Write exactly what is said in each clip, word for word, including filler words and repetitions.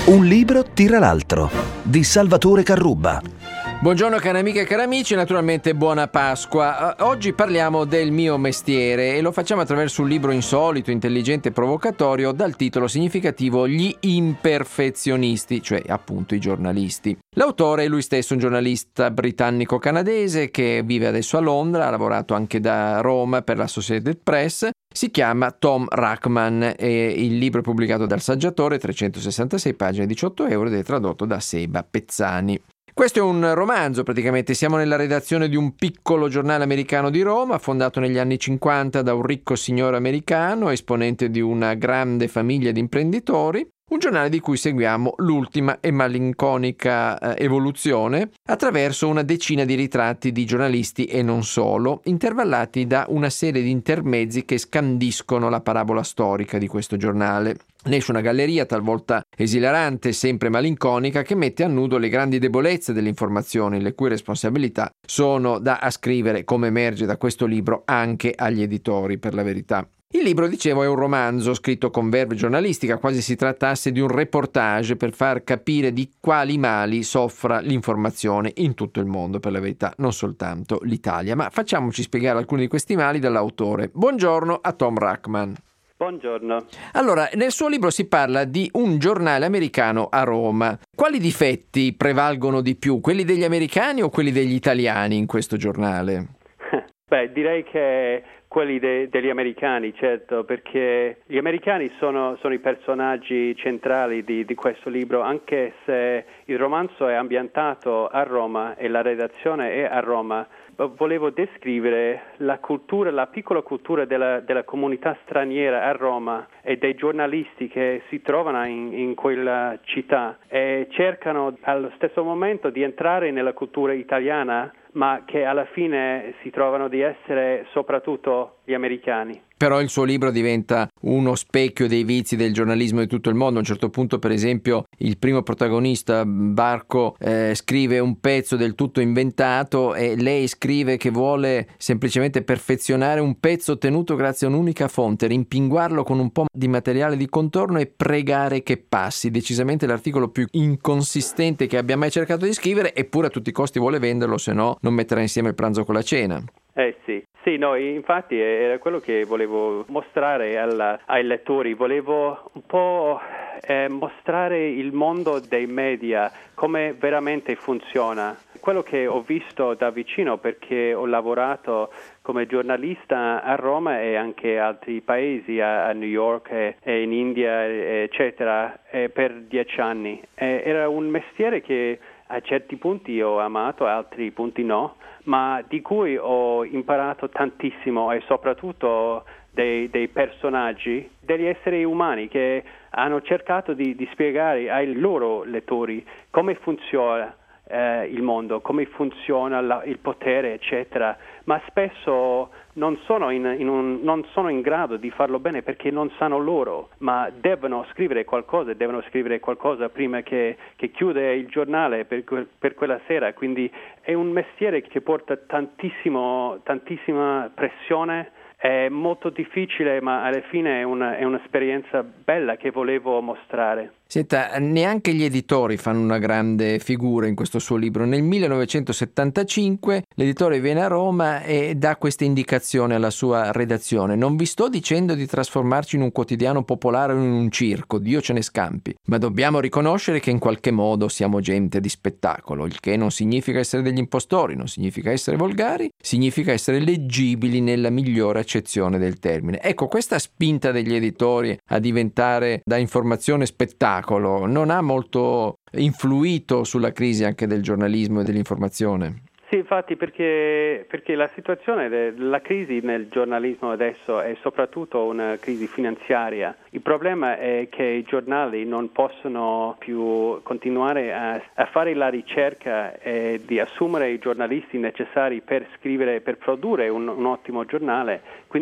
Un libro tira l'altro, di Salvatore Carrubba. Buongiorno cari amiche e cari amici, naturalmente buona Pasqua. Oggi parliamo del mio mestiere e lo facciamo attraverso un libro insolito, intelligente e provocatorio dal titolo significativo Gli imperfezionisti, cioè appunto i giornalisti. L'autore è lui stesso, un giornalista britannico-canadese che vive adesso a Londra, ha lavorato anche da Roma per l'Associated Press. Si chiama Tom Rachman e il libro è pubblicato dal Saggiatore, trecentosessantasei pagine, diciotto euro, ed è tradotto da Seba Pezzani. Questo è un romanzo, praticamente siamo nella redazione di un piccolo giornale americano di Roma, fondato negli anni cinquanta da un ricco signore americano, esponente di una grande famiglia di imprenditori, un giornale di cui seguiamo l'ultima e malinconica eh, evoluzione attraverso una decina di ritratti di giornalisti e non solo, intervallati da una serie di intermezzi che scandiscono la parabola storica di questo giornale. Ne esce una galleria talvolta esilarante, sempre malinconica, che mette a nudo le grandi debolezze delle informazioni, le cui responsabilità sono da ascrivere, come emerge da questo libro, anche agli editori, per la verità. Il libro, dicevo, è un romanzo scritto con verve giornalistica, quasi si trattasse di un reportage per far capire di quali mali soffra l'informazione in tutto il mondo, per la verità, non soltanto l'Italia. Ma facciamoci spiegare alcuni di questi mali dall'autore. Buongiorno a Tom Rachman. Buongiorno. Allora, nel suo libro si parla di un giornale americano a Roma. Quali difetti prevalgono di più, quelli degli americani o quelli degli italiani in questo giornale? Beh, direi che quelli de- degli americani, certo, perché gli americani sono, sono i personaggi centrali di, di questo libro, anche se il romanzo è ambientato a Roma e la redazione è a Roma. Volevo descrivere la cultura, la piccola cultura della, della comunità straniera a Roma e dei giornalisti che si trovano in, in quella città e cercano allo stesso momento di entrare nella cultura italiana, ma che alla fine si trovano di essere soprattutto gli americani. Però il suo libro diventa uno specchio dei vizi del giornalismo di tutto il mondo. A un certo punto, per esempio, il primo protagonista, Barco, eh, scrive un pezzo del tutto inventato e lei scrive che vuole semplicemente perfezionare un pezzo ottenuto grazie a un'unica fonte, rimpinguarlo con un po' di materiale di contorno e pregare che passi. Decisamente l'articolo più inconsistente che abbia mai cercato di scrivere, eppure a tutti i costi vuole venderlo, se no non metterà insieme il pranzo con la cena. Eh sì, sì, no, infatti era quello che volevo mostrare alla, ai lettori, volevo un po' eh, mostrare il mondo dei media, come veramente funziona. Quello che ho visto da vicino, perché ho lavorato come giornalista a Roma e anche altri paesi, a, a New York e, e in India, eccetera, e per dieci anni. E era un mestiere che a certi punti ho amato, a altri punti no, ma di cui ho imparato tantissimo e soprattutto dei, dei personaggi, degli esseri umani che hanno cercato di, di spiegare ai loro lettori come funziona eh, il mondo, come funziona la, il potere, eccetera, ma spesso non sono in, in un, non sono in grado di farlo bene perché non sanno loro, ma devono scrivere qualcosa, devono scrivere qualcosa prima che, che chiude il giornale per, que, per quella sera, quindi è un mestiere che porta tantissimo, tantissima pressione, è molto difficile, ma alla fine è, una, è un'esperienza bella che volevo mostrare. Senta, neanche gli editori fanno una grande figura in questo suo libro. Nel millenovecentosettantacinque l'editore viene a Roma e dà questa indicazione alla sua redazione: non vi sto dicendo di trasformarci in un quotidiano popolare o in un circo, Dio ce ne scampi, ma dobbiamo riconoscere che in qualche modo siamo gente di spettacolo, il che non significa essere degli impostori, non significa essere volgari, significa essere leggibili nella migliore accezione del termine. Ecco, questa spinta degli editori a diventare da informazione spettacolo non ha molto influito sulla crisi anche del giornalismo e dell'informazione? Sì, infatti, perché, perché la situazione della crisi nel giornalismo adesso è soprattutto una crisi finanziaria. Il problema è che i giornali non possono più continuare a, a fare la ricerca e di assumere i giornalisti necessari per scrivere, per produrre un, un ottimo giornale, quindi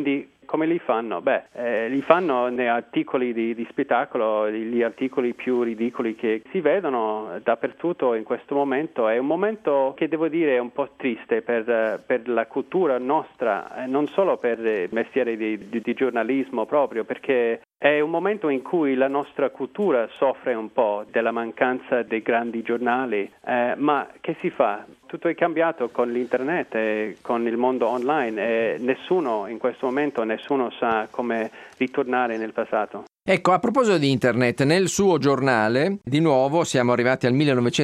come li fanno? Beh, eh, li fanno nei articoli di, di spettacolo, gli articoli più ridicoli che si vedono dappertutto in questo momento. È un momento che devo dire è un po' triste per, per la cultura nostra, non solo per il mestiere di, di, di giornalismo proprio, perché è un momento in cui la nostra cultura soffre un po' della mancanza dei grandi giornali, eh, ma che si fa? Tutto è cambiato con l'internet e con il mondo online e nessuno in questo momento, nessuno sa come ritornare nel passato. Ecco, a proposito di internet, nel suo giornale, di nuovo siamo arrivati al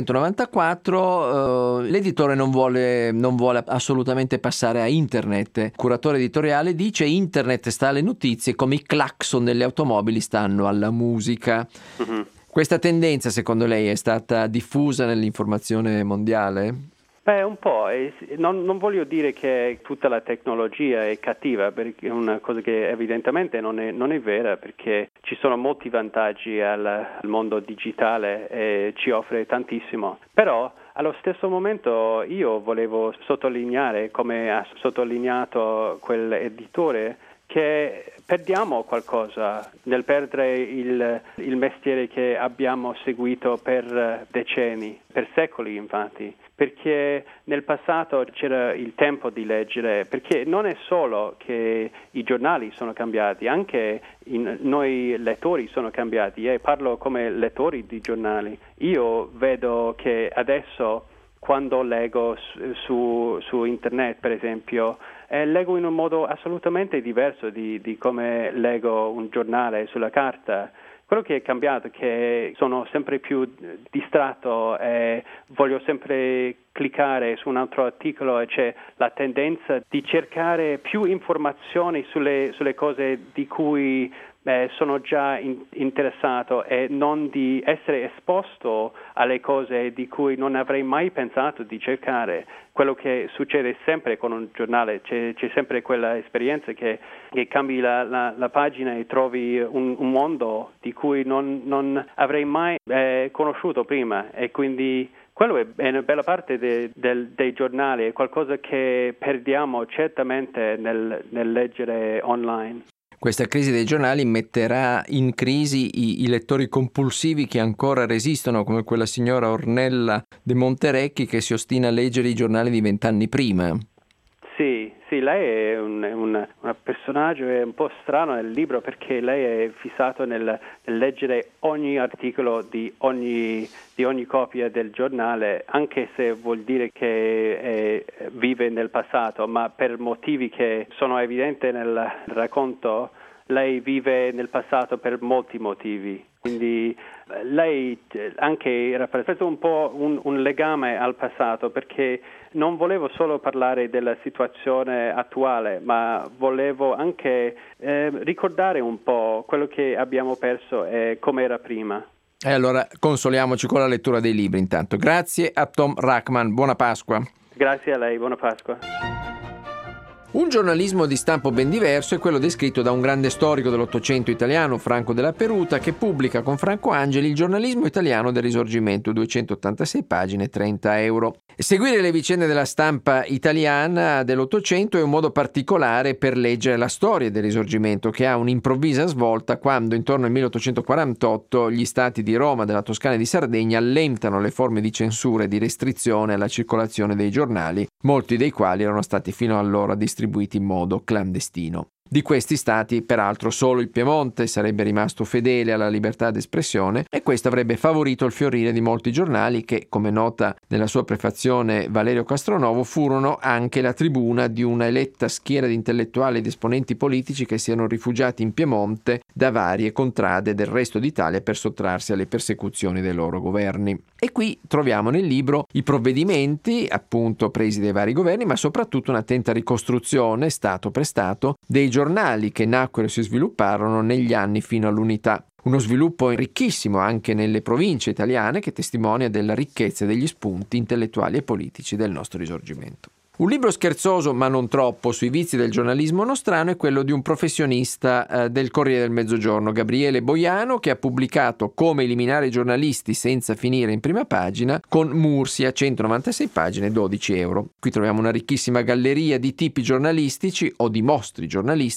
millenovecentonovantaquattro, eh, l'editore non vuole, non vuole assolutamente passare a internet. Il curatore editoriale dice: internet sta alle notizie come i clacson delle automobili stanno alla musica. Mm-hmm. Questa tendenza, secondo lei, è stata diffusa nell'informazione mondiale? Beh, un po'. Non, non voglio dire che tutta la tecnologia è cattiva, perché è una cosa che evidentemente non è, non è vera, perché ci sono molti vantaggi al, al mondo digitale e ci offre tantissimo. Però allo stesso momento io volevo sottolineare, come ha sottolineato quell'editore, che perdiamo qualcosa nel perdere il, il mestiere che abbiamo seguito per decenni, per secoli infatti, perché nel passato c'era il tempo di leggere, perché non è solo che i giornali sono cambiati, anche in, noi lettori sono cambiati, e parlo come lettori di giornali. Io vedo che adesso quando leggo su, su, su internet, per esempio, eh, leggo in un modo assolutamente diverso di, di come leggo un giornale sulla carta. Quello che è cambiato è che sono sempre più distratto e voglio sempre cliccare su un altro articolo e c'è la tendenza di cercare più informazioni sulle, sulle cose di cui eh, sono già in, interessato e non di essere esposto alle cose di cui non avrei mai pensato di cercare. Quello che succede sempre con un giornale, c'è, c'è sempre quella esperienza che, che cambi la, la, la pagina e trovi un, un mondo di cui non, non avrei mai eh, conosciuto prima, e quindi quello è, è una bella parte de, del, dei giornali, è qualcosa che perdiamo certamente nel, nel leggere online. Questa crisi dei giornali metterà in crisi i, i lettori compulsivi che ancora resistono, come quella signora Ornella de Monterecchi che si ostina a leggere i giornali di vent'anni prima. Sì, sì, lei è un, un, un personaggio è un po' strano nel libro, perché lei è fissato nel, nel leggere ogni articolo di ogni, di ogni copia del giornale, anche se vuol dire che è, vive nel passato, ma per motivi che sono evidenti nel racconto, lei vive nel passato per molti motivi. Quindi lei anche rappresenta un po' un, un legame al passato, perché non volevo solo parlare della situazione attuale, ma volevo anche eh, ricordare un po' quello che abbiamo perso e come era prima. E allora consoliamoci con la lettura dei libri intanto. Grazie a Tom Rachman, buona Pasqua. Grazie a lei, buona Pasqua. Un giornalismo di stampo ben diverso è quello descritto da un grande storico dell'Ottocento italiano, Franco della Peruta, che pubblica con Franco Angeli Il giornalismo italiano del Risorgimento, duecentottantasei pagine, trenta euro. Seguire le vicende della stampa italiana dell'Ottocento è un modo particolare per leggere la storia del Risorgimento, che ha un'improvvisa svolta quando, intorno al milleottocentoquarantotto, gli stati di Roma, della Toscana e di Sardegna allentano le forme di censura e di restrizione alla circolazione dei giornali, molti dei quali erano stati fino allora distribuiti in modo clandestino. Di questi stati, peraltro, solo il Piemonte sarebbe rimasto fedele alla libertà d'espressione, e questo avrebbe favorito il fiorire di molti giornali che, come nota nella sua prefazione Valerio Castronovo, furono anche la tribuna di una eletta schiera di intellettuali ed esponenti politici che si erano rifugiati in Piemonte da varie contrade del resto d'Italia per sottrarsi alle persecuzioni dei loro governi. E qui troviamo nel libro i provvedimenti, appunto, presi dai vari governi, ma soprattutto un'attenta ricostruzione, stato per stato, dei giornali che nacquero e si svilupparono negli anni fino all'unità. Uno sviluppo ricchissimo anche nelle province italiane, che testimonia della ricchezza degli spunti intellettuali e politici del nostro Risorgimento. Un libro scherzoso, ma non troppo, sui vizi del giornalismo nostrano è quello di un professionista eh, del Corriere del Mezzogiorno, Gabriele Boiano, che ha pubblicato Come eliminare i giornalisti senza finire in prima pagina con Mursia, centonovantasei pagine, dodici euro. Qui troviamo una ricchissima galleria di tipi giornalistici o di mostri giornalistici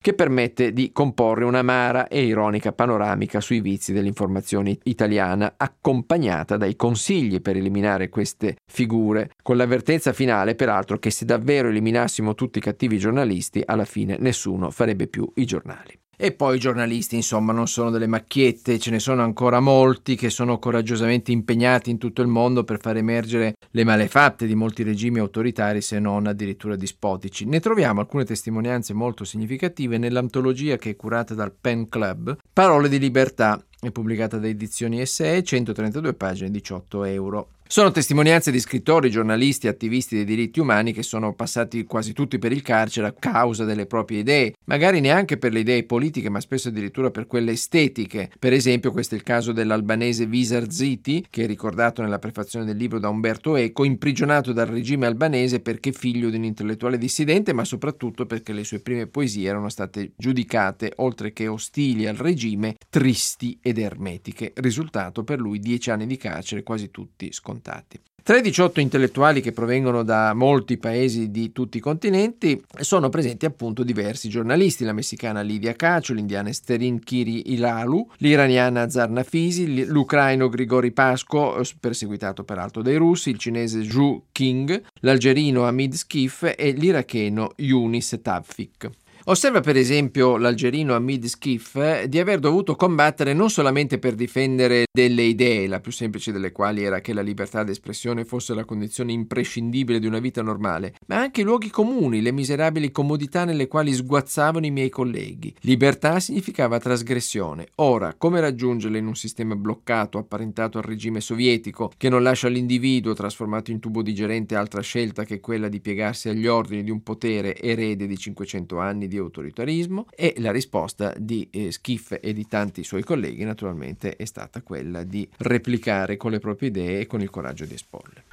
che permette di comporre un'amara e ironica panoramica sui vizi dell'informazione italiana, accompagnata dai consigli per eliminare queste figure, con l'avvertenza finale peraltro che se davvero eliminassimo tutti i cattivi giornalisti, alla fine nessuno farebbe più i giornali. E poi i giornalisti, insomma, non sono delle macchiette, ce ne sono ancora molti che sono coraggiosamente impegnati in tutto il mondo per far emergere le malefatte di molti regimi autoritari, se non addirittura dispotici. Ne troviamo alcune testimonianze molto significative nell'antologia che è curata dal Pen Club, Parole di libertà, è pubblicata da Edizioni S E, centotrentadue pagine, diciotto euro. Sono testimonianze di scrittori, giornalisti, attivisti dei diritti umani che sono passati quasi tutti per il carcere a causa delle proprie idee, magari neanche per le idee politiche, ma spesso addirittura per quelle estetiche. Per esempio, questo è il caso dell'albanese Visar Ziti, che è ricordato nella prefazione del libro da Umberto Eco, imprigionato dal regime albanese perché figlio di un intellettuale dissidente, ma soprattutto perché le sue prime poesie erano state giudicate, oltre che ostili al regime, tristi ed ermetiche. Risultato per lui dieci anni di carcere, quasi tutti scontati. Tra i diciotto intellettuali che provengono da molti paesi di tutti i continenti sono presenti appunto diversi giornalisti, la messicana Lidia Cacio, l'indiana Esterin Kiri Ilalu, l'iraniana Zarna Fisi, l'ucraino Grigori Pasco, perseguitato peraltro dai russi, il cinese Zhu King, l'algerino Hamid Skif e l'iracheno Yunis Tawfik. Osserva per esempio l'algerino Hamid Skif di aver dovuto combattere non solamente per difendere delle idee, la più semplice delle quali era che la libertà d'espressione fosse la condizione imprescindibile di una vita normale, ma anche i luoghi comuni, le miserabili comodità nelle quali sguazzavano i miei colleghi. Libertà significava trasgressione. Ora, come raggiungerla in un sistema bloccato, apparentato al regime sovietico, che non lascia all'individuo trasformato in tubo digerente altra scelta che quella di piegarsi agli ordini di un potere erede di cinquecento anni di di autoritarismo? E la risposta di eh, Skif e di tanti suoi colleghi naturalmente è stata quella di replicare con le proprie idee e con il coraggio di esporle.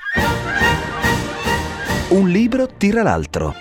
Un libro tira l'altro.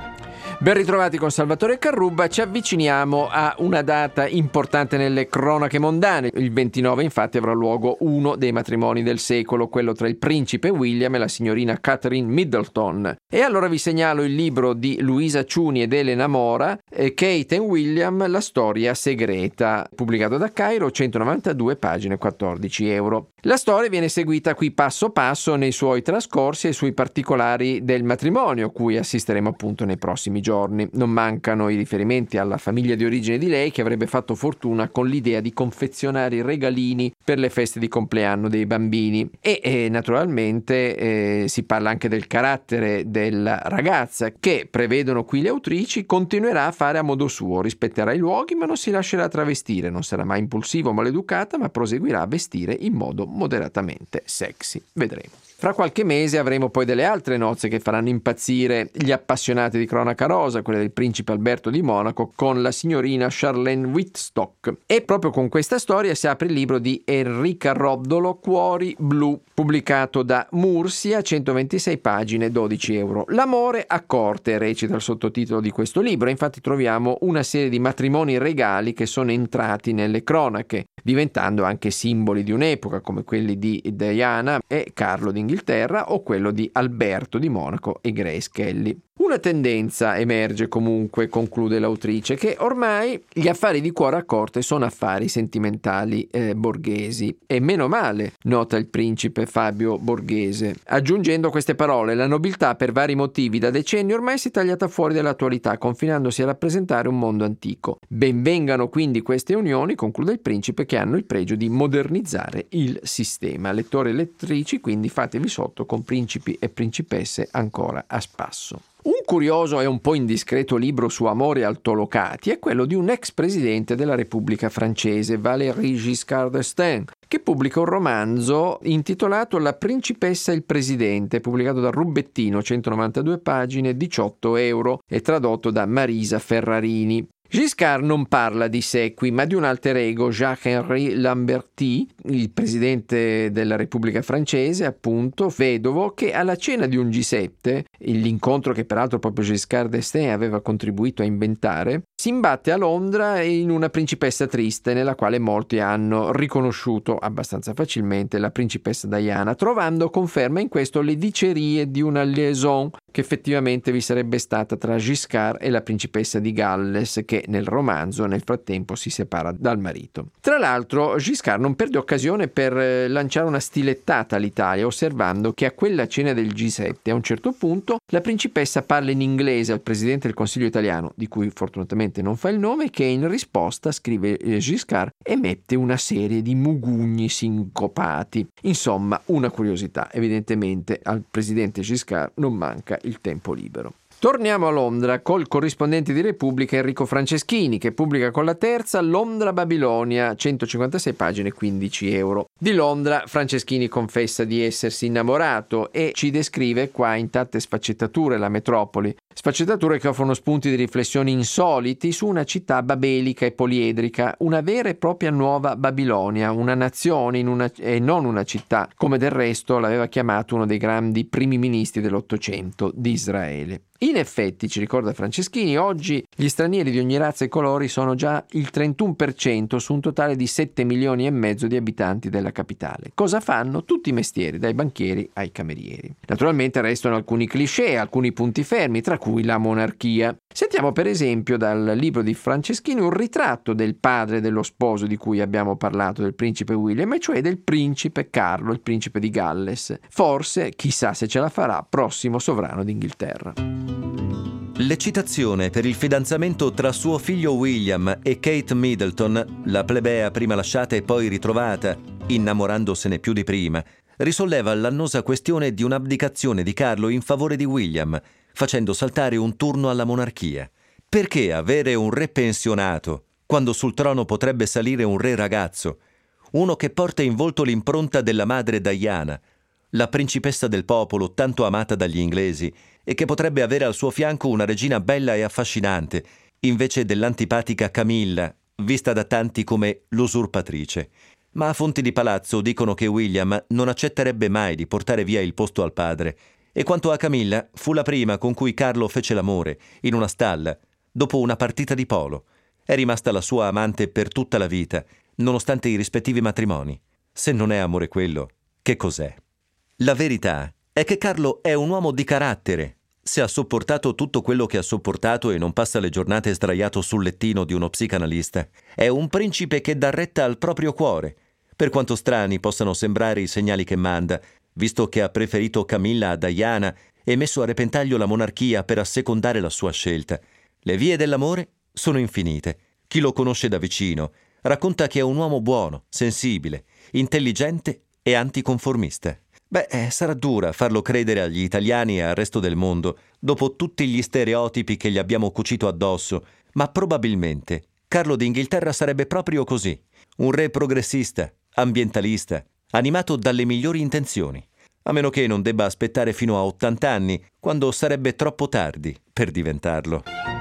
Ben ritrovati con Salvatore Carrubba, ci avviciniamo a una data importante nelle cronache mondane. Il ventinove infatti avrà luogo uno dei matrimoni del secolo, quello tra il principe William e la signorina Catherine Middleton. E allora vi segnalo il libro di Luisa Ciuni ed Elena Mora, eh, Kate and William, la storia segreta, pubblicato da Cairo, centonovantadue pagine, quattordici euro. La storia viene seguita qui passo passo nei suoi trascorsi e sui particolari del matrimonio, cui assisteremo appunto nei prossimi giorni. Non mancano i riferimenti alla famiglia di origine di lei, che avrebbe fatto fortuna con l'idea di confezionare i regalini per le feste di compleanno dei bambini. E eh, naturalmente eh, si parla anche del carattere della ragazza, che, prevedono qui le autrici, continuerà a fare a modo suo, rispetterà i luoghi ma non si lascerà travestire, non sarà mai impulsiva o maleducata, ma proseguirà a vestire in modo moderatamente sexy. Vedremo. Fra qualche mese avremo poi delle altre nozze che faranno impazzire gli appassionati di cronaca rosa, quelle del principe Alberto di Monaco con la signorina Charlene Whitstock. E proprio con questa storia si apre il libro di Enrica Roddolo, Cuori blu, pubblicato da Mursia, centoventisei pagine, dodici euro. L'amore a corte, recita il sottotitolo di questo libro. Infatti troviamo una serie di matrimoni regali che sono entrati nelle cronache, diventando anche simboli di un'epoca, come quelli di Diana e Carlo d'Inghilterra o quello di Alberto di Monaco e Grace Kelly. Una tendenza emerge comunque, conclude l'autrice, che ormai gli affari di cuore a corte sono affari sentimentali eh, borghesi. E meno male, nota il principe Fabio Borghese, aggiungendo queste parole: la nobiltà per vari motivi da decenni ormai si è tagliata fuori dall'attualità, confinandosi a rappresentare un mondo antico. Benvengano quindi queste unioni, conclude il principe, che hanno il pregio di modernizzare il sistema. Lettori e lettrici, quindi fatevi sotto con principi e principesse ancora a spasso. Un curioso e un po' indiscreto libro su amori altolocati è quello di un ex presidente della Repubblica francese, Valéry Giscard d'Estaing, che pubblica un romanzo intitolato La principessa e il presidente, pubblicato da Rubettino, centonovantadue pagine, diciotto euro, e tradotto da Marisa Ferrarini. Giscard non parla di sé qui, ma di un alter ego, Jacques-Henri Lamberty, il presidente della Repubblica francese, appunto, vedovo, che alla cena di un G sette, l'incontro che peraltro proprio Giscard d'Estaing aveva contribuito a inventare, si imbatte a Londra in una principessa triste, nella quale molti hanno riconosciuto abbastanza facilmente la principessa Diana, trovando conferma in questo le dicerie di una liaison che effettivamente vi sarebbe stata tra Giscard e la principessa di Galles, che nel romanzo nel frattempo si separa dal marito. Tra l'altro Giscard non perde occasione per lanciare una stilettata all'Italia, osservando che a quella cena del G sette a un certo punto la principessa parla in inglese al presidente del Consiglio italiano, di cui fortunatamente non fa il nome, che in risposta, scrive Giscard, emette una serie di mugugni sincopati. Insomma, una curiosità. Evidentemente al presidente Giscard non manca il tempo libero. Torniamo a Londra col corrispondente di Repubblica Enrico Franceschini, che pubblica con la terza Londra-Babilonia, centocinquantasei pagine, quindici euro. Di Londra Franceschini confessa di essersi innamorato e ci descrive qua in tante sfaccettature la metropoli, sfaccettature che offrono spunti di riflessioni insoliti su una città babelica e poliedrica, una vera e propria nuova Babilonia, una nazione in una, e non una città, come del resto l'aveva chiamato uno dei grandi primi ministri dell'Ottocento di Israele. In effetti, ci ricorda Franceschini, oggi gli stranieri di ogni razza e colori sono già il trentuno per cento su un totale di sette milioni e mezzo di abitanti della capitale. Cosa fanno? Tutti i mestieri, dai banchieri ai camerieri. Naturalmente restano alcuni cliché, alcuni punti fermi, tra cui la monarchia. Sentiamo per esempio dal libro di Franceschini un ritratto del padre dello sposo di cui abbiamo parlato, del principe William, e cioè del principe Carlo, il principe di Galles. Forse, chissà se ce la farà, prossimo sovrano d'Inghilterra. L'eccitazione per il fidanzamento tra suo figlio William e Kate Middleton, la plebea prima lasciata e poi ritrovata, innamorandosene più di prima, risolleva l'annosa questione di un'abdicazione di Carlo in favore di William, facendo saltare un turno alla monarchia. Perché avere un re pensionato, quando sul trono potrebbe salire un re ragazzo, uno che porta in volto l'impronta della madre Diana, la principessa del popolo tanto amata dagli inglesi, e che potrebbe avere al suo fianco una regina bella e affascinante, invece dell'antipatica Camilla, vista da tanti come l'usurpatrice. Ma a fonti di palazzo dicono che William non accetterebbe mai di portare via il posto al padre, e quanto a Camilla, fu la prima con cui Carlo fece l'amore, in una stalla, dopo una partita di polo. È rimasta la sua amante per tutta la vita, nonostante i rispettivi matrimoni. Se non è amore quello, che cos'è? La verità è che Carlo è un uomo di carattere. Se ha sopportato tutto quello che ha sopportato e non passa le giornate sdraiato sul lettino di uno psicanalista, è un principe che dà retta al proprio cuore, per quanto strani possano sembrare i segnali che manda, visto che ha preferito Camilla a Diana e messo a repentaglio la monarchia per assecondare la sua scelta. Le vie dell'amore sono infinite. Chi lo conosce da vicino racconta che è un uomo buono, sensibile, intelligente e anticonformista. Beh, eh, sarà dura farlo credere agli italiani e al resto del mondo, dopo tutti gli stereotipi che gli abbiamo cucito addosso, ma probabilmente Carlo d'Inghilterra sarebbe proprio così, un re progressista, ambientalista, animato dalle migliori intenzioni, a meno che non debba aspettare fino a ottanta anni, quando sarebbe troppo tardi per diventarlo.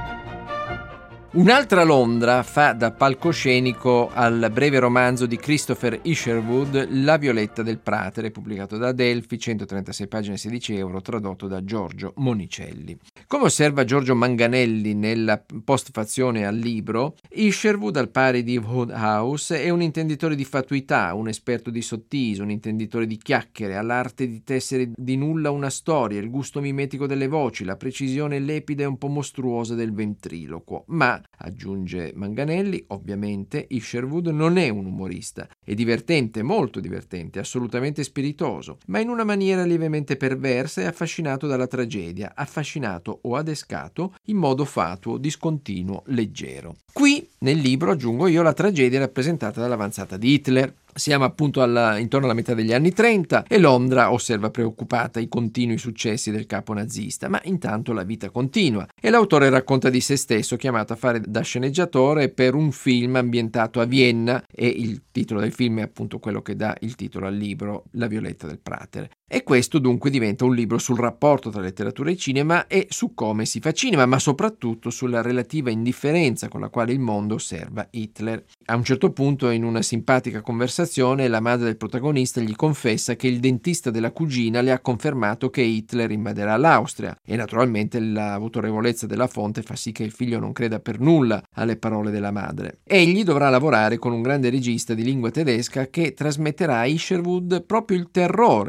Un'altra Londra fa da palcoscenico al breve romanzo di Christopher Isherwood, La Violetta del Pratere, pubblicato da Adelphi, centotrentasei pagine, sedici euro, tradotto da Giorgio Monicelli. Come osserva Giorgio Manganelli nella postfazione al libro, Isherwood, al pari di Wodehouse, è un intenditore di fatuità, un esperto di sottise, un intenditore di chiacchiere, ha l'arte di tessere di nulla una storia, il gusto mimetico delle voci, la precisione lepida e un po' mostruosa del ventriloquo, ma aggiunge Manganelli, ovviamente Isherwood non è un umorista, è divertente, molto divertente, assolutamente spiritoso, ma in una maniera lievemente perversa e affascinato dalla tragedia, affascinato o adescato in modo fatuo, discontinuo, leggero. Qui nel libro, aggiungo io, la tragedia è rappresentata dall'avanzata di Hitler. Siamo appunto alla, intorno alla metà degli anni trenta e Londra osserva preoccupata i continui successi del capo nazista, ma intanto la vita continua e l'autore racconta di se stesso chiamato a fare da sceneggiatore per un film ambientato a Vienna e il titolo del film è appunto quello che dà il titolo al libro, La Violetta del Pratere. E questo dunque diventa un libro sul rapporto tra letteratura e cinema e su come si fa cinema, ma soprattutto sulla relativa indifferenza con la quale il mondo osserva Hitler. A un certo punto, in una simpatica conversazione, la madre del protagonista gli confessa che il dentista della cugina le ha confermato che Hitler invaderà l'Austria e naturalmente l'autorevolezza della fonte fa sì che il figlio non creda per nulla alle parole della madre. Egli dovrà lavorare con un grande regista di lingua tedesca che trasmetterà a Isherwood proprio il terrore per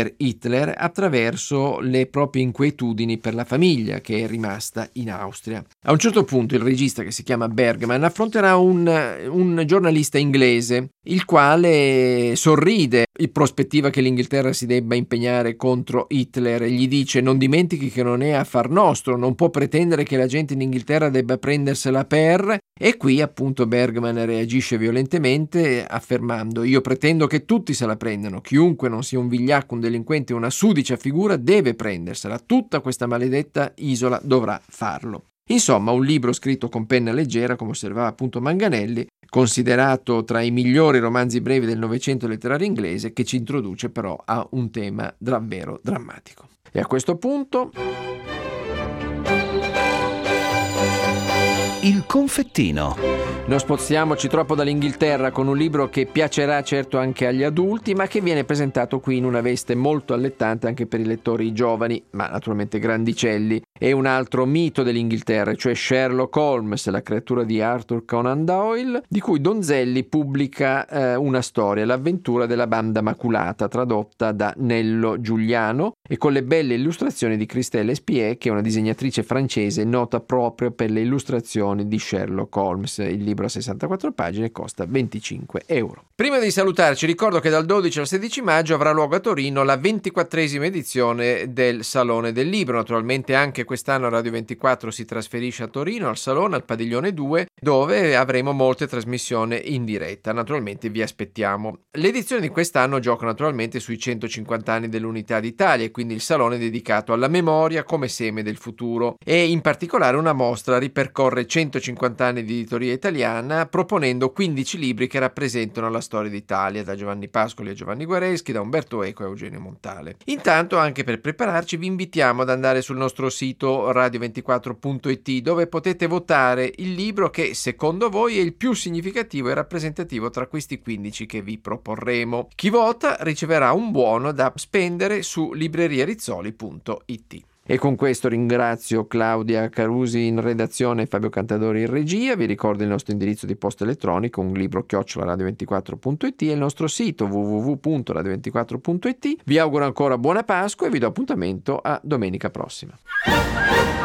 per Hitler attraverso le proprie inquietudini per la famiglia che è rimasta in Austria. A un certo punto il regista, che si chiama Bergman, affronterà un, un giornalista inglese, il quale sorride in prospettiva che l'Inghilterra si debba impegnare contro Hitler e gli dice: non dimentichi che non è affar nostro, non può pretendere che la gente in Inghilterra debba prendersela per... E qui appunto Bergman reagisce violentemente affermando: io pretendo che tutti se la prendano, chiunque non sia un vigliacco, un delinquente, una sudicia figura deve prendersela, tutta questa maledetta isola dovrà farlo. Insomma, un libro scritto con penna leggera, come osservava appunto Manganelli, considerato tra i migliori romanzi brevi del Novecento letterario inglese, che ci introduce però a un tema davvero drammatico. E a questo punto... Il confettino. Non spostiamoci troppo dall'Inghilterra con un libro che piacerà certo anche agli adulti, ma che viene presentato qui in una veste molto allettante anche per i lettori giovani, ma naturalmente grandicelli. È un altro mito dell'Inghilterra, cioè Sherlock Holmes, la creatura di Arthur Conan Doyle, di cui Donzelli pubblica eh, una storia, l'avventura della banda maculata, tradotta da Nello Giuliano e con le belle illustrazioni di Christelle Espier, che è una disegnatrice francese nota proprio per le illustrazioni di Sherlock Holmes. Il libro a sessantaquattro pagine costa venticinque euro. Prima di salutarci ricordo che dal dodici al sedici maggio avrà luogo a Torino la ventiquattresima edizione del Salone del Libro. Naturalmente anche quest'anno Radio ventiquattro si trasferisce a Torino, al Salone, al Padiglione due, dove avremo molte trasmissioni in diretta. Naturalmente vi aspettiamo. L'edizione di quest'anno gioca naturalmente sui centocinquanta anni dell'Unità d'Italia e quindi il Salone è dedicato alla memoria come seme del futuro, e in particolare una mostra ripercorre centocinquanta anni di editoria italiana proponendo quindici libri che rappresentano la storia d'Italia, da Giovanni Pascoli a Giovanni Guareschi, da Umberto Eco a Eugenio Montale. Intanto, anche per prepararci, vi invitiamo ad andare sul nostro sito radio ventiquattro punto it, dove potete votare il libro che secondo voi è il più significativo e rappresentativo tra questi quindici che vi proporremo. Chi vota riceverà un buono da spendere su libreriarizzoli punto it. E con questo ringrazio Claudia Carusi in redazione e Fabio Cantadori in regia. Vi ricordo il nostro indirizzo di posta elettronico, un libro chiocciola radio ventiquattro punto it, e il nostro sito w w w punto radio ventiquattro punto it. Vi auguro ancora buona Pasqua e vi do appuntamento a domenica prossima.